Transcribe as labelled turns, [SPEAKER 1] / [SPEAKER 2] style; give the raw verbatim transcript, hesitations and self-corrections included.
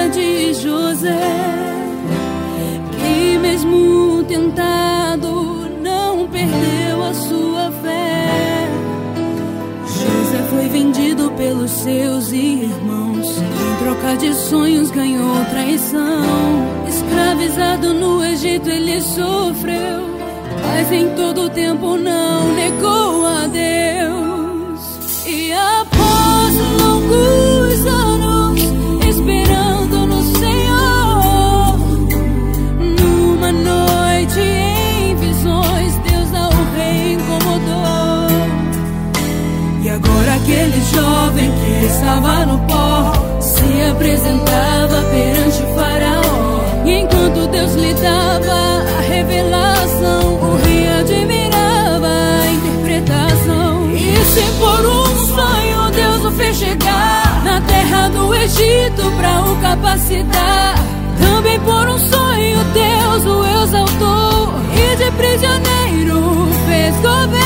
[SPEAKER 1] vida de José, que mesmo tentado não perdeu a sua fé. José foi vendido pelos seus irmãos, em troca de sonhos ganhou traição. Escravizado no Egito ele sofreu, mas em todo tempo não negou a Deus. E após longos anos esperando no Senhor, numa noite em visões Deus ao rei incomodou. E agora aquele jovem que estava no pó se apresentava perante o faraó. E enquanto Deus lhe dava a revelação, o rei admirava a interpretação. E se por um sonho Deus o fez chegar na terra do Egito pra o capacitar, também por um sonho Deus o exaltou e de prisioneiro fez governo.